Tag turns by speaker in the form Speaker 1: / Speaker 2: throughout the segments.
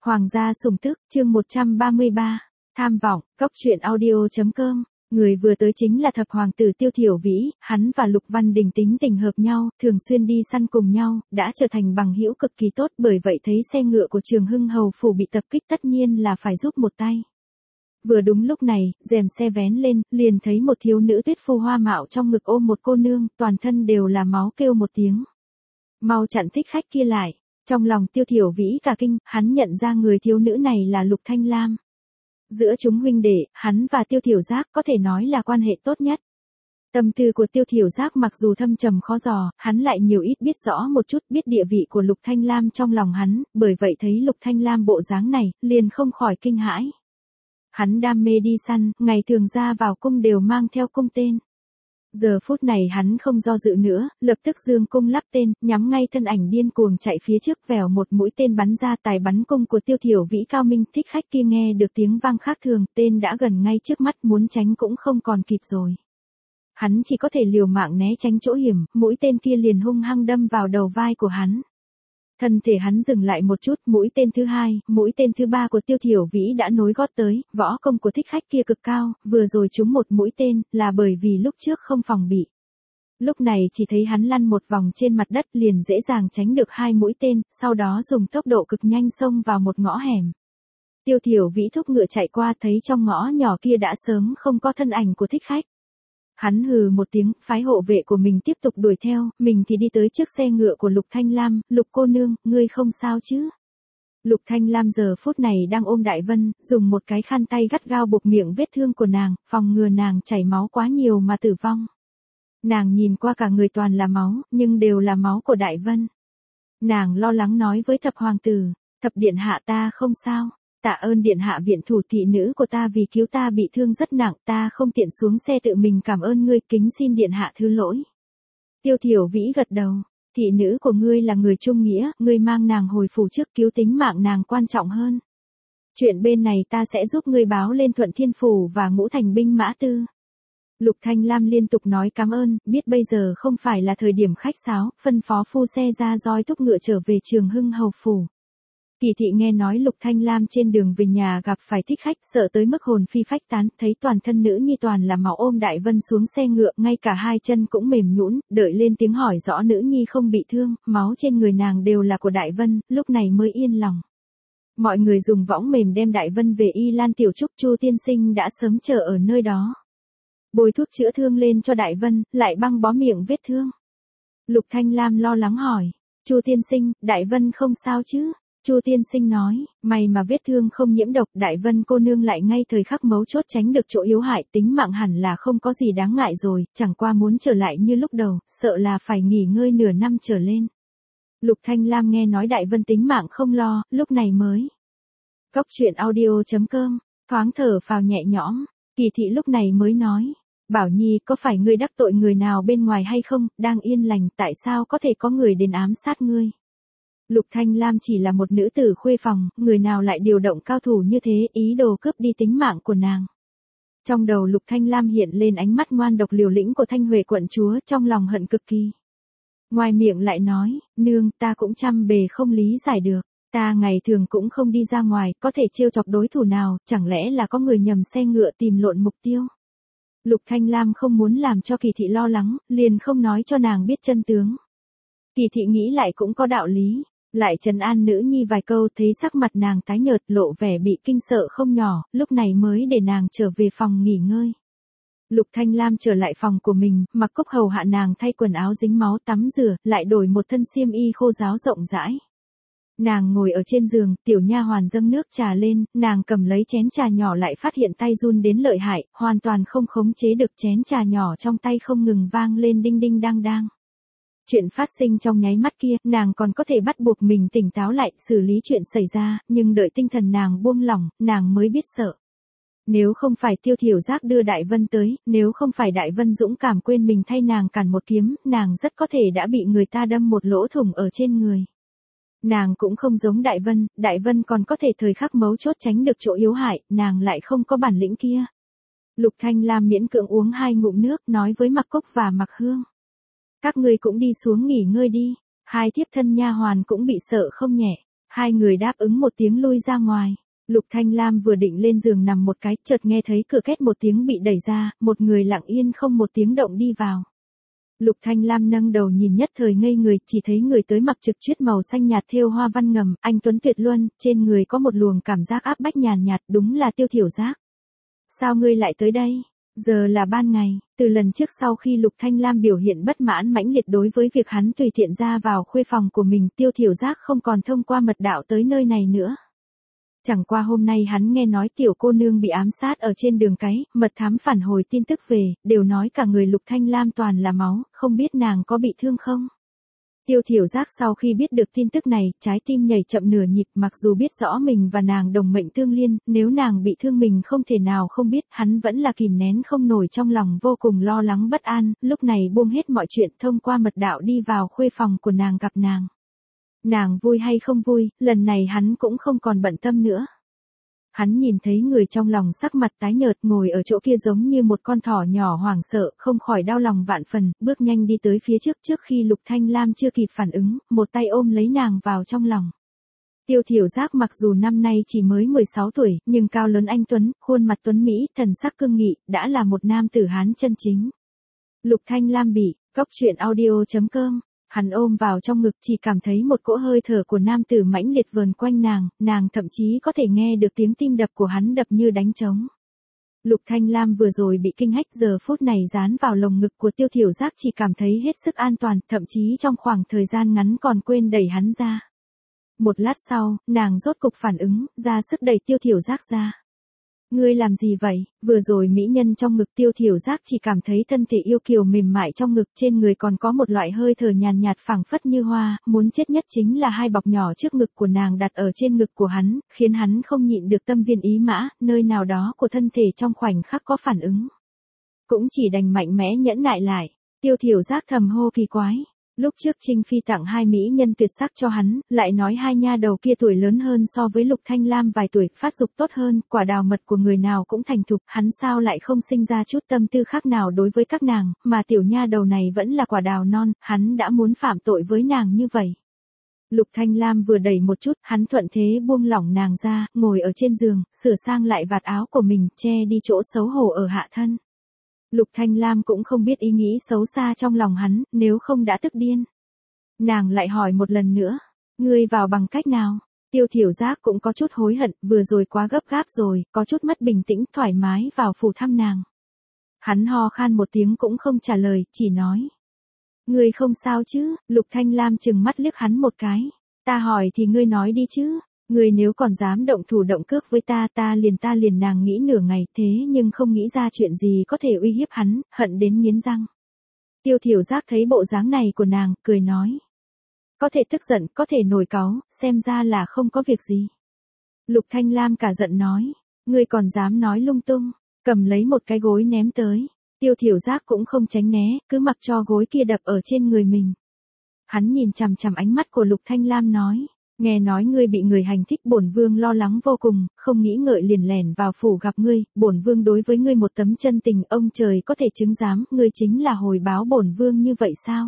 Speaker 1: Hoàng gia sủng tức, chương 133, tham vọng, cóc truyện audio.com. Người vừa tới chính là thập hoàng tử Tiêu Thiểu Vĩ, hắn và Lục Văn Đình tính tình hợp nhau, thường xuyên đi săn cùng nhau, đã trở thành bằng hữu cực kỳ tốt, bởi vậy thấy xe ngựa của Trường Hưng hầu phủ bị tập kích tất nhiên là phải giúp một tay. Vừa đúng lúc này, rèm xe vén lên, liền thấy một thiếu nữ tuyết phu hoa mạo trong ngực ôm một cô nương, toàn thân đều là máu, kêu một tiếng: "Mau chặn thích khách kia lại." Trong lòng Tiêu Thiểu Vĩ cả kinh, hắn nhận ra người thiếu nữ này là Lục Thanh Lam. Giữa chúng huynh đệ, hắn và Tiêu Thiểu Giác có thể nói là quan hệ tốt nhất. Tâm tư của Tiêu Thiểu Giác mặc dù thâm trầm khó dò, hắn lại nhiều ít biết rõ một chút, biết địa vị của Lục Thanh Lam trong lòng hắn, bởi vậy thấy Lục Thanh Lam bộ dáng này, liền không khỏi kinh hãi. Hắn đam mê đi săn, ngày thường ra vào cung đều mang theo cung tên. Giờ phút này hắn không do dự nữa, lập tức dương cung lắp tên, nhắm ngay thân ảnh điên cuồng chạy phía trước, vèo một mũi tên bắn ra. Tài bắn cung của Tiêu Thiểu Vĩ cao minh, thích khách kia nghe được tiếng vang khác thường, tên đã gần ngay trước mắt, muốn tránh cũng không còn kịp rồi. Hắn chỉ có thể liều mạng né tránh chỗ hiểm, mũi tên kia liền hung hăng đâm vào đầu vai của hắn. Thân thể hắn dừng lại một chút, mũi tên thứ hai, mũi tên thứ ba của Tiêu Thiểu Vĩ đã nối gót tới, võ công của thích khách kia cực cao, vừa rồi trúng một mũi tên, là bởi vì lúc trước không phòng bị. Lúc này chỉ thấy hắn lăn một vòng trên mặt đất liền dễ dàng tránh được hai mũi tên, sau đó dùng tốc độ cực nhanh xông vào một ngõ hẻm. Tiêu Thiểu Vĩ thúc ngựa chạy qua, thấy trong ngõ nhỏ kia đã sớm không có thân ảnh của thích khách. Hắn hừ một tiếng, phái hộ vệ của mình tiếp tục đuổi theo, mình thì đi tới trước xe ngựa của Lục Thanh Lam. "Lục cô nương, ngươi không sao chứ?" Lục Thanh Lam giờ phút này đang ôm Đại Vân, dùng một cái khăn tay gắt gao buộc miệng vết thương của nàng, phòng ngừa nàng chảy máu quá nhiều mà tử vong. Nàng nhìn qua cả người toàn là máu, nhưng đều là máu của Đại Vân. Nàng lo lắng nói với thập hoàng tử: "Thập điện hạ, ta không sao. Tạ ơn điện hạ viện thủ thị nữ của ta vì cứu ta bị thương rất nặng, ta không tiện xuống xe tự mình cảm ơn ngươi, kính xin điện hạ thứ lỗi." Tiêu Thiểu Vĩ gật đầu: "Thị nữ của ngươi là người trung nghĩa, ngươi mang nàng hồi phủ trước, cứu tính mạng nàng quan trọng hơn. Chuyện bên này ta sẽ giúp ngươi báo lên Thuận Thiên phủ và Ngũ Thành binh mã tư." Lục Thanh Lam liên tục nói cảm ơn, biết bây giờ không phải là thời điểm khách sáo, phân phó phu xe ra roi thúc ngựa trở về Trường Hưng hầu phủ. Kỳ thị nghe nói Lục Thanh Lam trên đường về nhà gặp phải thích khách, sợ tới mức hồn phi phách tán, thấy toàn thân nữ nhi toàn là máu, ôm Đại Vân xuống xe ngựa, ngay cả hai chân cũng mềm nhũn, đợi lên tiếng hỏi rõ nữ nhi không bị thương, máu trên người nàng đều là của Đại Vân, lúc này mới yên lòng. Mọi người dùng võng mềm đem Đại Vân về Y Lan tiểu trúc, Chu tiên sinh đã sớm chờ ở nơi đó. Bôi thuốc chữa thương lên cho Đại Vân, lại băng bó miệng vết thương. Lục Thanh Lam lo lắng hỏi: "Chu tiên sinh, Đại Vân không sao chứ?" Chu tiên sinh nói: "May mà vết thương không nhiễm độc, Đại Vân cô nương lại ngay thời khắc mấu chốt tránh được chỗ yếu hại, tính mạng hẳn là không có gì đáng ngại rồi, chẳng qua muốn trở lại như lúc đầu, sợ là phải nghỉ ngơi nửa năm trở lên." Lục Thanh Lam nghe nói Đại Vân tính mạng không lo, lúc này mới. Cóc truyện audio.com, thoáng thở phào nhẹ nhõm. Kỳ thị lúc này mới nói: "Bảo Nhi, có phải ngươi đắc tội người nào bên ngoài hay không, đang yên lành, tại sao có thể có người đến ám sát ngươi?" Lục Thanh Lam chỉ là một nữ tử khuê phòng, người nào lại điều động cao thủ như thế, ý đồ cướp đi tính mạng của nàng. Trong đầu Lục Thanh Lam hiện lên ánh mắt ngoan độc liều lĩnh của Thanh Huệ quận chúa, trong lòng hận cực kỳ. Ngoài miệng lại nói: "Nương, ta cũng trăm bề không lý giải được. Ta ngày thường cũng không đi ra ngoài, có thể trêu chọc đối thủ nào, chẳng lẽ là có người nhầm xe ngựa tìm lộn mục tiêu?" Lục Thanh Lam không muốn làm cho Kỳ thị lo lắng, liền không nói cho nàng biết chân tướng. Kỳ thị nghĩ lại cũng có đạo lý, lại trấn an nữ nhi vài câu, thấy sắc mặt nàng tái nhợt, lộ vẻ bị kinh sợ không nhỏ, lúc này mới để nàng trở về phòng nghỉ ngơi. Lục Thanh Lam trở lại phòng của mình, mặc Cúc hầu hạ nàng thay quần áo dính máu, tắm rửa, lại đổi một thân xiêm y khô ráo rộng rãi. Nàng ngồi ở trên giường, tiểu nha hoàn dâng nước trà lên, nàng cầm lấy chén trà nhỏ lại phát hiện tay run đến lợi hại, hoàn toàn không khống chế được, chén trà nhỏ trong tay không ngừng vang lên đinh đinh đang đang. Chuyện phát sinh trong nháy mắt kia, nàng còn có thể bắt buộc mình tỉnh táo lại, xử lý chuyện xảy ra, nhưng đợi tinh thần nàng buông lỏng, nàng mới biết sợ. Nếu không phải Tiêu Thiểu Giác đưa Đại Vân tới, nếu không phải Đại Vân dũng cảm quên mình thay nàng cản một kiếm, nàng rất có thể đã bị người ta đâm một lỗ thủng ở trên người. Nàng cũng không giống Đại Vân còn có thể thời khắc mấu chốt tránh được chỗ yếu hại, nàng lại không có bản lĩnh kia. Lục Thanh Lam miễn cưỡng uống hai ngụm nước, nói với Mặc Cúc và Mặc Hương: "Các ngươi cũng đi xuống nghỉ ngơi đi." Hai thiếp thân nha hoàn cũng bị sợ không nhẹ. Hai người đáp ứng một tiếng lui ra ngoài. Lục Thanh Lam vừa định lên giường nằm một cái, chợt nghe thấy cửa két một tiếng bị đẩy ra, một người lặng yên không một tiếng động đi vào. Lục Thanh Lam nâng đầu nhìn nhất thời ngây người, chỉ thấy người tới mặc trực chuyết màu xanh nhạt thêu hoa văn ngầm, anh tuấn tuyệt luân, trên người có một luồng cảm giác áp bách nhàn nhạt, đúng là Tiêu Thiểu Giác. Sao ngươi lại tới đây? Giờ là ban ngày, từ lần trước sau khi Lục Thanh Lam biểu hiện bất mãn mãnh liệt đối với việc hắn tùy tiện ra vào khuê phòng của mình, Tiêu Thiểu Giác không còn thông qua mật đạo tới nơi này nữa. Chẳng qua hôm nay hắn nghe nói tiểu cô nương bị ám sát ở trên đường cái, mật thám phản hồi tin tức về, đều nói cả người Lục Thanh Lam toàn là máu, không biết nàng có bị thương không? Tiêu Thiểu Giác sau khi biết được tin tức này, trái tim nhảy chậm nửa nhịp, mặc dù biết rõ mình và nàng đồng mệnh tương liên, nếu nàng bị thương mình không thể nào không biết, hắn vẫn là kìm nén không nổi trong lòng vô cùng lo lắng bất an, lúc này buông hết mọi chuyện thông qua mật đạo đi vào khuê phòng của nàng gặp nàng. Nàng vui hay không vui, lần này hắn cũng không còn bận tâm nữa. Hắn nhìn thấy người trong lòng sắc mặt tái nhợt ngồi ở chỗ kia giống như một con thỏ nhỏ hoảng sợ, không khỏi đau lòng vạn phần, bước nhanh đi tới phía trước khi Lục Thanh Lam chưa kịp phản ứng, một tay ôm lấy nàng vào trong lòng. Tiêu Thiểu Giác mặc dù năm nay chỉ mới 16 tuổi, nhưng cao lớn anh tuấn, khuôn mặt tuấn mỹ, thần sắc cương nghị, đã là một nam tử Hán chân chính. Lục Thanh Lam bị, coctruyện.audio.com. Hắn ôm vào trong ngực chỉ cảm thấy một cỗ hơi thở của nam tử mãnh liệt vờn quanh nàng thậm chí có thể nghe được tiếng tim đập của hắn đập như đánh trống. Lục Thanh Lam vừa rồi bị kinh hách giờ phút này dán vào lồng ngực của Tiêu Thiểu Giác chỉ cảm thấy hết sức an toàn, thậm chí trong khoảng thời gian ngắn còn quên đẩy hắn ra. Một lát sau, nàng rốt cục phản ứng, ra sức đẩy Tiêu Thiểu Giác ra. Ngươi làm gì vậy? Vừa rồi mỹ nhân trong ngực Tiêu Thiểu Giác chỉ cảm thấy thân thể yêu kiều mềm mại trong ngực, trên người còn có một loại hơi thở nhàn nhạt phảng phất như hoa, muốn chết nhất chính là hai bọc nhỏ trước ngực của nàng đặt ở trên ngực của hắn, khiến hắn không nhịn được tâm viên ý mã, nơi nào đó của thân thể trong khoảnh khắc có phản ứng. Cũng chỉ đành mạnh mẽ nhẫn nại lại. Tiêu Thiểu Giác thầm hô kỳ quái. Lúc trước Trinh Phi tặng hai mỹ nhân tuyệt sắc cho hắn, lại nói hai nha đầu kia tuổi lớn hơn so với Lục Thanh Lam vài tuổi, phát dục tốt hơn, quả đào mật của người nào cũng thành thục, hắn sao lại không sinh ra chút tâm tư khác nào đối với các nàng, mà tiểu nha đầu này vẫn là quả đào non, hắn đã muốn phạm tội với nàng như vậy. Lục Thanh Lam vừa đẩy một chút, hắn thuận thế buông lỏng nàng ra, ngồi ở trên giường, sửa sang lại vạt áo của mình, che đi chỗ xấu hổ ở hạ thân. Lục Thanh Lam cũng không biết ý nghĩ xấu xa trong lòng hắn, nếu không đã tức điên. Nàng lại hỏi một lần nữa, ngươi vào bằng cách nào? Tiêu Thiểu Giác cũng có chút hối hận, vừa rồi quá gấp gáp rồi, có chút mất bình tĩnh, thoải mái vào phủ thăm nàng. Hắn ho khan một tiếng cũng không trả lời, chỉ nói. Ngươi không sao chứ? Lục Thanh Lam chừng mắt liếc hắn một cái. Ta hỏi thì ngươi nói đi chứ. Ngươi nếu còn dám động thủ động cước với ta liền nàng nghĩ nửa ngày, thế nhưng không nghĩ ra chuyện gì có thể uy hiếp hắn, hận đến nghiến răng. Tiêu Thiểu Giác thấy bộ dáng này của nàng, cười nói. Có thể tức giận, có thể nổi cáu, xem ra là không có việc gì. Lục Thanh Lam cả giận nói. Ngươi còn dám nói lung tung, cầm lấy một cái gối ném tới. Tiêu Thiểu Giác cũng không tránh né, cứ mặc cho gối kia đập ở trên người mình. Hắn nhìn chằm chằm ánh mắt của Lục Thanh Lam nói. Nghe nói ngươi bị người hành thích, bổn vương lo lắng vô cùng, không nghĩ ngợi liền lẻn vào phủ gặp ngươi, bổn vương đối với ngươi một tấm chân tình, ông trời có thể chứng giám, ngươi chính là hồi báo bổn vương như vậy sao?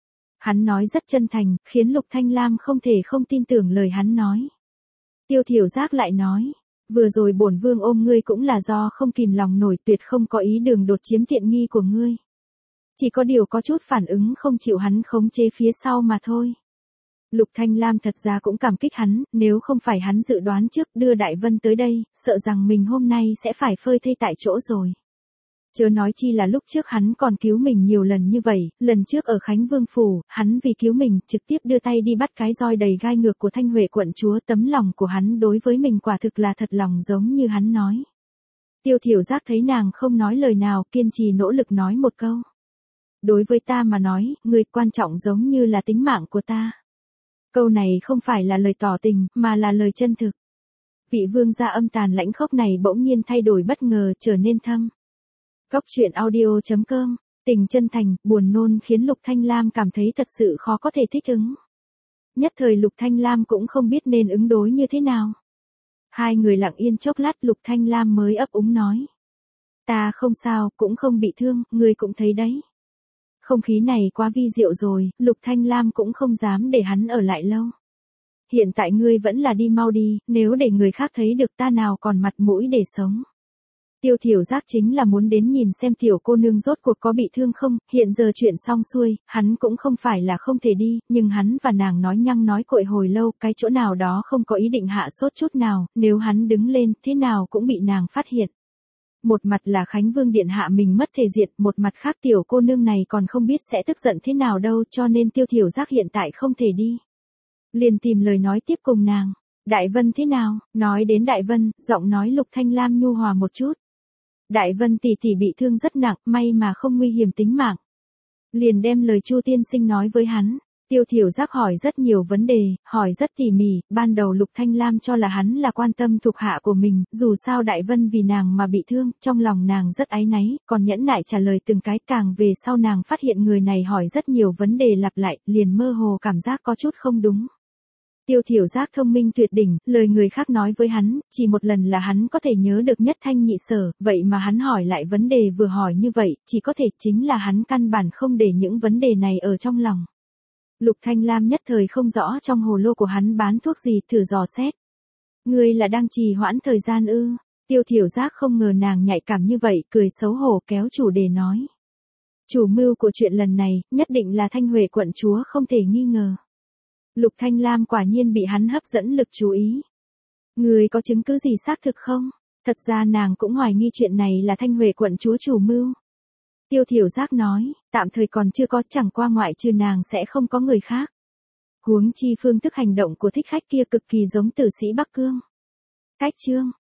Speaker 1: Hắn nói rất chân thành, khiến Lục Thanh Lam không thể không tin tưởng lời hắn nói. Tiêu Thiểu Giác lại nói, vừa rồi bổn vương ôm ngươi cũng là do không kìm lòng nổi, tuyệt không có ý đường đột chiếm tiện nghi của ngươi. Chỉ có điều có chút phản ứng không chịu hắn khống chế phía sau mà thôi. Lục Thanh Lam thật ra cũng cảm kích hắn, nếu không phải hắn dự đoán trước đưa Đại Vân tới đây, sợ rằng mình hôm nay sẽ phải phơi thây tại chỗ rồi. Chớ nói chi là lúc trước hắn còn cứu mình nhiều lần như vậy, lần trước ở Khánh Vương Phủ, hắn vì cứu mình trực tiếp đưa tay đi bắt cái roi đầy gai ngược của Thanh Huệ quận chúa, tấm lòng của hắn đối với mình quả thực là thật lòng giống như hắn nói. Tiêu Thiểu Giác thấy nàng không nói lời nào, kiên trì nỗ lực nói một câu. Đối với ta mà nói, người quan trọng giống như là tính mạng của ta. Câu này không phải là lời tỏ tình, mà là lời chân thực. Vị vương gia âm tàn lãnh khốc này bỗng nhiên thay đổi bất ngờ, trở nên thâm. Coctruyện.audio.com. Tình chân thành, buồn nôn khiến Lục Thanh Lam cảm thấy thật sự khó có thể thích ứng. Nhất thời Lục Thanh Lam cũng không biết nên ứng đối như thế nào. Hai người lặng yên chốc lát, Lục Thanh Lam mới ấp úng nói. Ta không sao, cũng không bị thương, ngươi cũng thấy đấy. Không khí này quá vi diệu rồi, Lục Thanh Lam cũng không dám để hắn ở lại lâu. hiện tại ngươi vẫn là đi mau đi, nếu để người khác thấy được ta nào còn mặt mũi để sống. Tiêu Thiểu Giác chính là muốn đến nhìn xem tiểu cô nương rốt cuộc có bị thương không, hiện giờ chuyện xong xuôi, hắn cũng không phải là không thể đi, nhưng hắn và nàng nói nhăng nói cội hồi lâu, cái chỗ nào đó không có ý định hạ sốt chút nào, nếu hắn đứng lên, thế nào cũng bị nàng phát hiện. Một mặt là Khánh Vương điện hạ mình mất thể diện, một mặt khác tiểu cô nương này còn không biết sẽ tức giận thế nào đâu, cho nên Tiêu Thiểu Giác hiện tại không thể đi. Liền tìm lời nói tiếp cùng nàng. Đại Vân thế nào? Nói đến Đại Vân, giọng nói Lục Thanh Lam nhu hòa một chút. Đại Vân tỷ tỷ bị thương rất nặng, may mà không nguy hiểm tính mạng. Liền đem lời Chu tiên sinh nói với hắn. Tiêu Thiểu Giác hỏi rất nhiều vấn đề, hỏi rất tỉ mỉ, ban đầu Lục Thanh Lam cho là hắn là quan tâm thuộc hạ của mình, dù sao Đại Vân vì nàng mà bị thương, trong lòng nàng rất áy náy, còn nhẫn nại trả lời từng cái, càng về sau nàng phát hiện người này hỏi rất nhiều vấn đề lặp lại, liền mơ hồ cảm giác có chút không đúng. Tiêu Thiểu Giác thông minh tuyệt đỉnh, lời người khác nói với hắn, chỉ một lần là hắn có thể nhớ được nhất thanh nhị sở, vậy mà hắn hỏi lại vấn đề vừa hỏi như vậy, chỉ có thể chính là hắn căn bản không để những vấn đề này ở trong lòng. Lục Thanh Lam nhất thời không rõ trong hồ lô của hắn bán thuốc gì, thử dò xét. Ngươi là đang trì hoãn thời gian ư? Tiêu Thiểu Giác không ngờ nàng nhạy cảm như vậy, cười xấu hổ kéo chủ đề nói. Chủ mưu của chuyện lần này, nhất định là Thanh Huệ quận chúa không thể nghi ngờ. Lục Thanh Lam quả nhiên bị hắn hấp dẫn lực chú ý. Ngươi có chứng cứ gì xác thực không? Thật ra nàng cũng hoài nghi chuyện này là Thanh Huệ quận chúa chủ mưu. Tiêu Thiểu Giác nói, tạm thời còn chưa có, chẳng qua ngoại trừ nàng sẽ không có người khác. Huống chi phương thức hành động của thích khách kia cực kỳ giống tử sĩ Bắc Cương. Cách chương